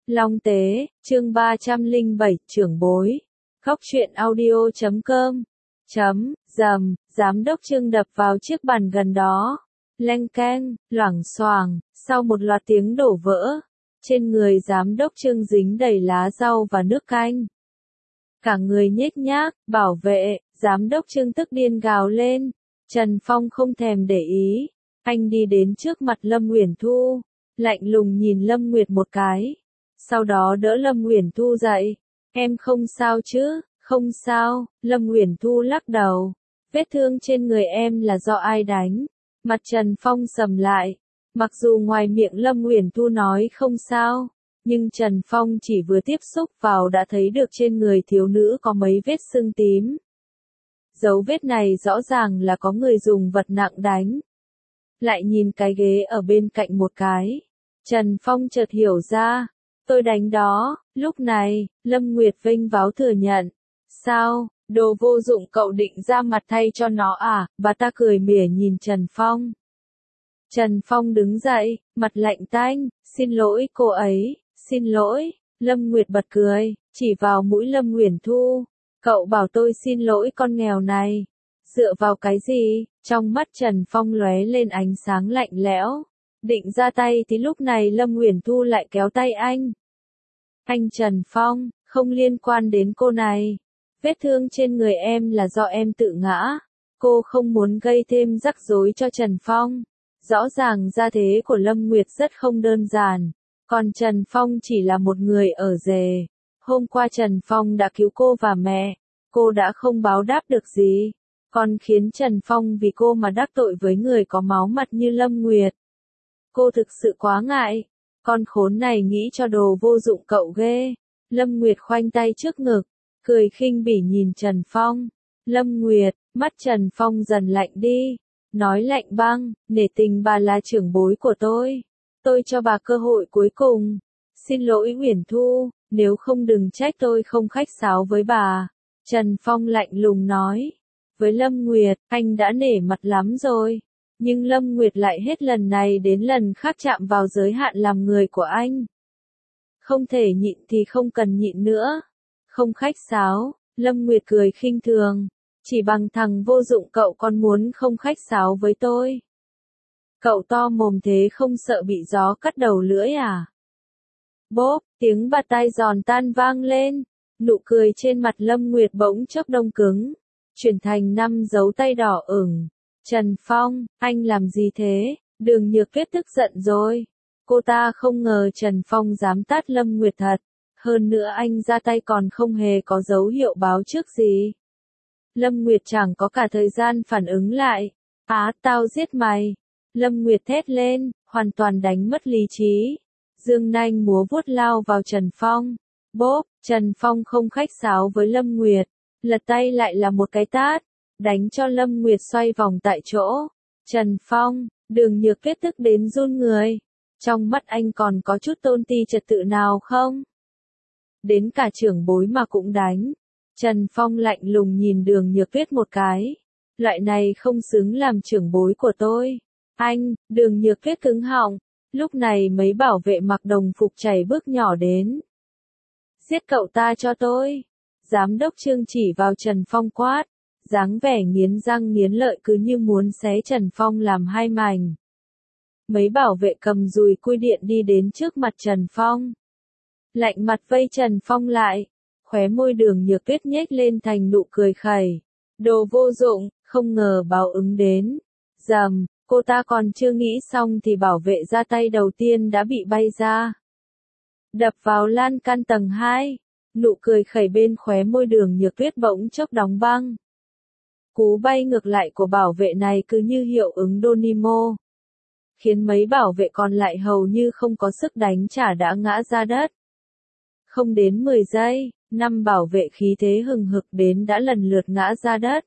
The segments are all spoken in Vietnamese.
Long Tế, chương 307, trưởng bối. Góc truyện audio.com. Giám đốc Trương đập vào chiếc bàn gần đó. Leng keng, loảng xoảng, sau một loạt tiếng đổ vỡ. Trên người giám đốc Trương dính đầy lá rau và nước canh. Cả người nhếch nhác, bảo vệ, giám đốc Trương tức điên gào lên. Trần Phong không thèm để ý. Anh đi đến trước mặt Lâm Uyển Thu. Lạnh lùng nhìn Lâm Nguyệt một cái. Sau đó đỡ Lâm Uyển Thu dậy. Em không sao chứ? Không sao, Lâm Uyển Thu lắc đầu. Vết thương trên người em là do ai đánh? Mặt Trần Phong sầm lại. Mặc dù ngoài miệng Lâm Uyển Thu nói không sao, nhưng Trần Phong chỉ vừa tiếp xúc vào đã thấy được trên người thiếu nữ có mấy vết sưng tím. Dấu vết này rõ ràng là có người dùng vật nặng đánh. Lại nhìn cái ghế ở bên cạnh một cái. Trần Phong chợt hiểu ra. Tôi đánh đó. Lúc này, Lâm Nguyệt vênh váo thừa nhận. Sao, đồ vô dụng cậu định ra mặt thay cho nó à? Bà ta cười mỉa nhìn Trần Phong. Trần Phong đứng dậy, mặt lạnh tanh. Xin lỗi cô ấy, xin lỗi. Lâm Nguyệt bật cười, chỉ vào mũi Lâm Uyển Thu. Cậu bảo tôi xin lỗi con nghèo này. Dựa vào cái gì? Trong mắt Trần Phong lóe lên ánh sáng lạnh lẽo. Định ra tay thì lúc này Lâm Uyển Thu lại kéo tay anh. Anh Trần Phong, không liên quan đến cô này. Vết thương trên người em là do em tự ngã. Cô không muốn gây thêm rắc rối cho Trần Phong. Rõ ràng gia thế của Lâm Nguyệt rất không đơn giản. Còn Trần Phong chỉ là một người ở rề. Hôm qua Trần Phong đã cứu cô và mẹ. Cô đã không báo đáp được gì. Còn khiến Trần Phong vì cô mà đắc tội với người có máu mặt như Lâm Nguyệt. Cô thực sự quá ngại. Con khốn này nghĩ cho đồ vô dụng cậu ghê. Lâm Nguyệt khoanh tay trước ngực. Cười khinh bỉ nhìn Trần Phong. Lâm Nguyệt, mắt Trần Phong dần lạnh đi. Nói lạnh băng, nể tình bà là trưởng bối của tôi. Tôi cho bà cơ hội cuối cùng. Xin lỗi Uyển Thu, nếu không đừng trách tôi không khách sáo với bà. Trần Phong lạnh lùng nói. Với Lâm Nguyệt, anh đã nể mặt lắm rồi. Nhưng Lâm Nguyệt lại hết lần này đến lần khác chạm vào giới hạn làm người của anh. Không thể nhịn thì không cần nhịn nữa. Không khách sáo, Lâm Nguyệt cười khinh thường. Chỉ bằng thằng vô dụng cậu còn muốn không khách sáo với tôi. Cậu to mồm thế không sợ bị gió cắt đầu lưỡi à? Bốp, tiếng bạt tai giòn tan vang lên. Nụ cười trên mặt Lâm Nguyệt bỗng chốc đông cứng. Chuyển thành 5 dấu tay đỏ ửng. Trần Phong, anh làm gì thế? Đường Nhược Tuyết tức giận rồi. Cô ta không ngờ Trần Phong dám tát Lâm Nguyệt thật. Hơn nữa anh ra tay còn không hề có dấu hiệu báo trước gì. Lâm Nguyệt chẳng có cả thời gian phản ứng lại. Á, tao giết mày. Lâm Nguyệt thét lên, hoàn toàn đánh mất lý trí. Dương nanh múa vuốt lao vào Trần Phong. Bốp, Trần Phong không khách sáo với Lâm Nguyệt. Lật tay lại là một cái tát. Đánh cho Lâm Nguyệt xoay vòng tại chỗ. Trần Phong, Đường Nhược Tuyết tức đến run người. Trong mắt anh còn có chút tôn ti trật tự nào không? Đến cả trưởng bối mà cũng đánh. Trần Phong lạnh lùng nhìn Đường Nhược Tuyết một cái. Loại này không xứng làm trưởng bối của tôi. Anh, Đường Nhược Tuyết cứng họng. Lúc này mấy bảo vệ mặc đồng phục chảy bước nhỏ đến. Giết cậu ta cho tôi. Giám đốc Trương chỉ vào Trần Phong quát. Dáng vẻ nghiến răng nghiến lợi cứ như muốn xé Trần Phong làm hai mảnh. Mấy bảo vệ cầm dùi cui điện đi đến trước mặt Trần Phong. Lạnh mặt vây Trần Phong lại. Khóe môi Đường Nhược Tuyết nhếch lên thành nụ cười khẩy. Đồ vô dụng, không ngờ báo ứng đến. Dầm, cô ta còn chưa nghĩ xong thì bảo vệ ra tay đầu tiên đã bị bay ra. Đập vào lan can tầng 2. Nụ cười khẩy bên khóe môi Đường Nhược Tuyết bỗng chốc đóng băng. Cú bay ngược lại của bảo vệ này cứ như hiệu ứng Donimo. Khiến mấy bảo vệ còn lại hầu như không có sức đánh trả đã ngã ra đất. Không đến 10 giây, 5 bảo vệ khí thế hừng hực đến đã lần lượt ngã ra đất.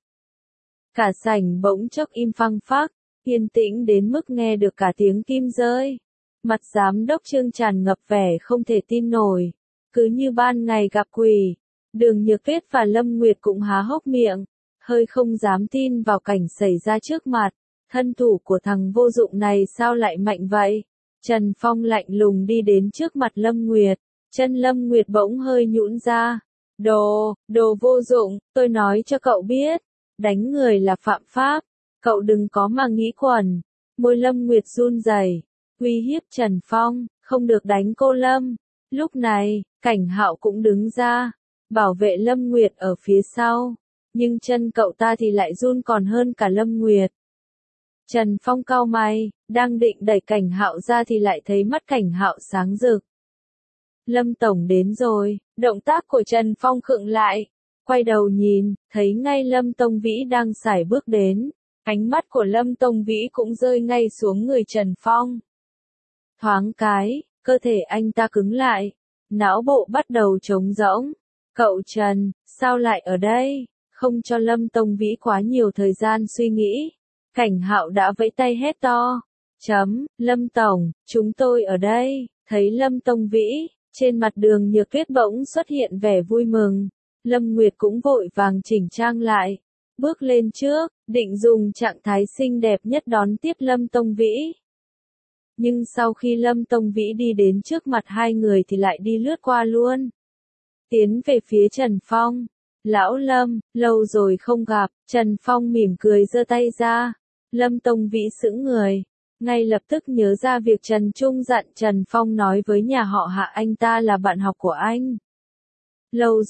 Cả sảnh bỗng chốc im phăng phắc, yên tĩnh đến mức nghe được cả tiếng kim rơi. Mặt giám đốc Trương tràn ngập vẻ không thể tin nổi. Cứ như ban ngày gặp quỷ. Đường Nhược Tuyết và Lâm Nguyệt cũng há hốc miệng. Hơi không dám tin vào cảnh xảy ra trước mặt. Thân thủ của thằng vô dụng này sao lại mạnh vậy? Trần Phong lạnh lùng đi đến trước mặt Lâm Nguyệt. Chân Lâm Nguyệt bỗng hơi nhũn ra. Đồ vô dụng, tôi nói cho cậu biết. Đánh người là phạm pháp. Cậu đừng có mà nghĩ quẩn. Môi Lâm Nguyệt run rẩy, uy hiếp Trần Phong, không được đánh cô Lâm. Lúc này, Cảnh Hạo cũng đứng ra, bảo vệ Lâm Nguyệt ở phía sau. Nhưng chân cậu ta thì lại run còn hơn cả Lâm Nguyệt. Trần Phong cau mày, đang định đẩy Cảnh Hạo ra thì lại thấy mắt Cảnh Hạo sáng rực. Lâm Tổng đến rồi, động tác của Trần Phong khựng lại. Quay đầu nhìn, thấy ngay Lâm Tông Vĩ đang sải bước đến. Ánh mắt của Lâm Tông Vĩ cũng rơi ngay xuống người Trần Phong. Thoáng cái, cơ thể anh ta cứng lại. Não bộ bắt đầu trống rỗng. Cậu Trần, sao lại ở đây? Không cho Lâm Tông Vĩ quá nhiều thời gian suy nghĩ. Cảnh Hạo đã vẫy tay hét to. Lâm Tổng, chúng tôi ở đây. Thấy Lâm Tông Vĩ, trên mặt Đường Nhược Tuyết bỗng xuất hiện vẻ vui mừng. Lâm Nguyệt cũng vội vàng chỉnh trang lại. Bước lên trước, định dùng trạng thái xinh đẹp nhất đón tiếp Lâm Tông Vĩ. Nhưng sau khi Lâm Tông Vĩ đi đến trước mặt hai người thì lại đi lướt qua luôn. Tiến về phía Trần Phong. Lão Lâm, lâu rồi không gặp. Trần Phong mỉm cười giơ tay ra. Lâm Tông Vĩ sững người. Ngay lập tức nhớ ra việc Trần Trung dặn Trần Phong nói với nhà họ Hạ anh ta là bạn học của anh. Lâu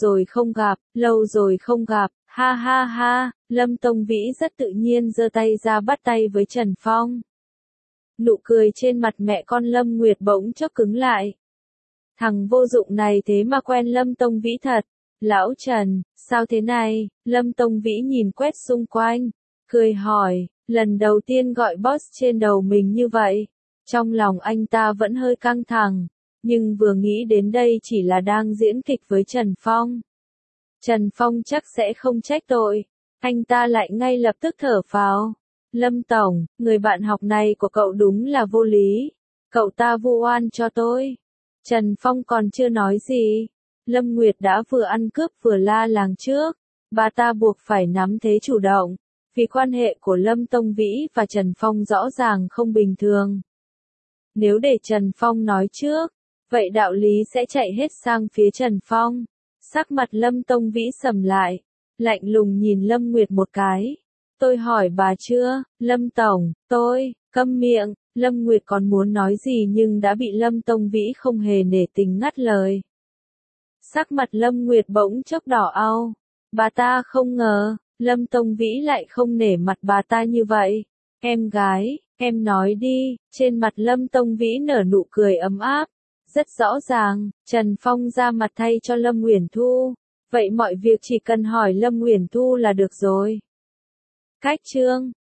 rồi không gặp, ha ha ha, Lâm Tông Vĩ rất tự nhiên giơ tay ra bắt tay với Trần Phong. Nụ cười trên mặt mẹ con Lâm Nguyệt bỗng chốc cứng lại. Thằng vô dụng này thế mà quen Lâm Tông Vĩ thật. Lão Trần, sao thế này? Lâm Tông Vĩ nhìn quét xung quanh, cười hỏi, lần đầu tiên gọi boss trên đầu mình như vậy. Trong lòng anh ta vẫn hơi căng thẳng, nhưng vừa nghĩ đến đây chỉ là đang diễn kịch với Trần Phong. Trần Phong chắc sẽ không trách tội. Anh ta lại ngay lập tức thở phào. Lâm Tổng, người bạn học này của cậu đúng là vô lý. Cậu ta vu oan cho tôi. Trần Phong còn chưa nói gì. Lâm Nguyệt đã vừa ăn cướp vừa la làng trước. Bà ta buộc phải nắm thế chủ động. Vì quan hệ của Lâm Tông Vĩ và Trần Phong rõ ràng không bình thường. Nếu để Trần Phong nói trước, vậy đạo lý sẽ chạy hết sang phía Trần Phong. Sắc mặt Lâm Tông Vĩ sầm lại, lạnh lùng nhìn Lâm Nguyệt một cái. Tôi hỏi bà chưa, Lâm Tổng, câm miệng. Lâm Nguyệt còn muốn nói gì nhưng đã bị Lâm Tông Vĩ không hề nể tình ngắt lời. Sắc mặt Lâm Nguyệt bỗng chốc đỏ au. Bà ta không ngờ, Lâm Tông Vĩ lại không nể mặt bà ta như vậy. Em gái, em nói đi. Trên mặt Lâm Tông Vĩ nở nụ cười ấm áp. Rất rõ ràng, Trần Phong ra mặt thay cho Lâm Uyển Thu. Vậy mọi việc chỉ cần hỏi Lâm Uyển Thu là được rồi. Cách chương